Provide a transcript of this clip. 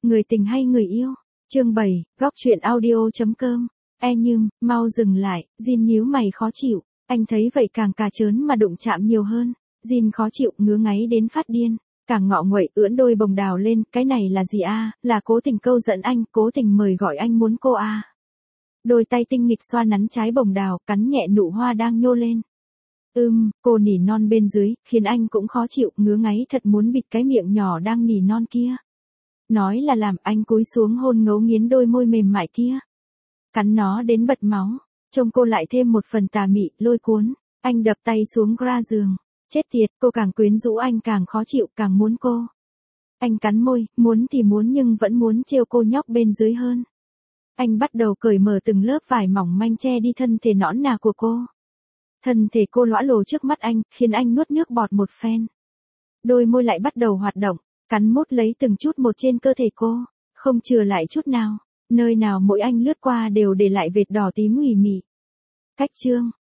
Người tình hay người yêu? Chương 7, góc truyện audio.com. Nhưng, mau dừng lại, Jin nhíu mày khó chịu, anh thấy vậy càng cà chớn mà đụng chạm nhiều hơn. Jin khó chịu, ngứa ngáy đến phát điên, càng ngọ nguậy ưỡn đôi bồng đào lên, cái này là gì a? Là cố tình câu dẫn anh, cố tình mời gọi anh muốn cô a. Đôi tay tinh nghịch xoa nắn trái bồng đào, cắn nhẹ nụ hoa đang nhô lên. Cô nỉ non bên dưới, khiến anh cũng khó chịu, ngứa ngáy thật muốn bịt cái miệng nhỏ đang nỉ non kia. Nói là làm, anh cúi xuống hôn ngấu nghiến đôi môi mềm mại kia. Cắn nó đến bật máu, trông cô lại thêm một phần tà mị, lôi cuốn. Anh đập tay xuống gra giường. Chết tiệt, cô càng quyến rũ anh càng khó chịu, càng muốn cô. Anh cắn môi, muốn thì muốn nhưng vẫn muốn trêu cô nhóc bên dưới hơn. Anh bắt đầu cởi mở từng lớp vải mỏng manh che đi thân thể nõn nà của cô. Thân thể cô lõa lồ trước mắt anh, khiến anh nuốt nước bọt một phen. Đôi môi lại bắt đầu hoạt động, cắn mút lấy từng chút một trên cơ thể cô, không chừa lại chút nào. Nơi nào mỗi anh lướt qua đều để lại vệt đỏ tím ủy mị. Cách chương,